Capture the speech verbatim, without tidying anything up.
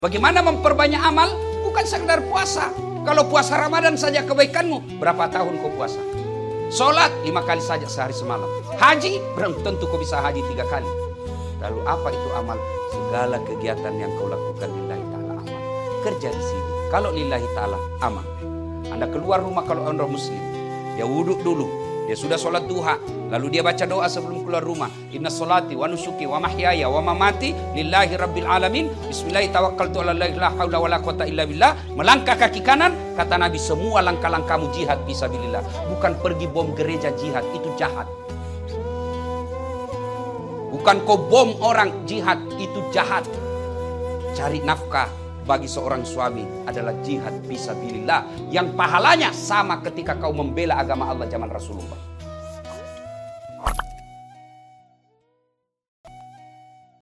Bagaimana memperbanyak amal? Bukan sekedar puasa. Kalau puasa Ramadan saja kebaikanmu, berapa tahun kau puasa? Sholat lima kali saja sehari semalam. Haji, belum tentu kau bisa haji tiga kali. Lalu apa itu amal? Segala kegiatan yang kau lakukan lillahi ta'ala amal. Kerja di sini, kalau lillahi ta'ala amal. Anda keluar rumah kalau Anda muslim, dia wuduk dulu, dia sudah sholat duha, lalu dia baca doa sebelum keluar rumah. Inna sholati wa nusuki wa mahyaya wa mamati lillahi rabbil alamin. Bismillahi tawakkaltu ala la hawla wa la quwata illa billah. Melangkah kaki kanan, kata Nabi, semua langkah-langkahmu jihad fisabilillah. Bukan pergi bom gereja jihad, itu jahat. Bukan kau bom orang jihad, itu jahat. Cari nafkah bagi seorang suami adalah jihad fisabilillah, yang pahalanya sama ketika kau membela agama Allah zaman Rasulullah.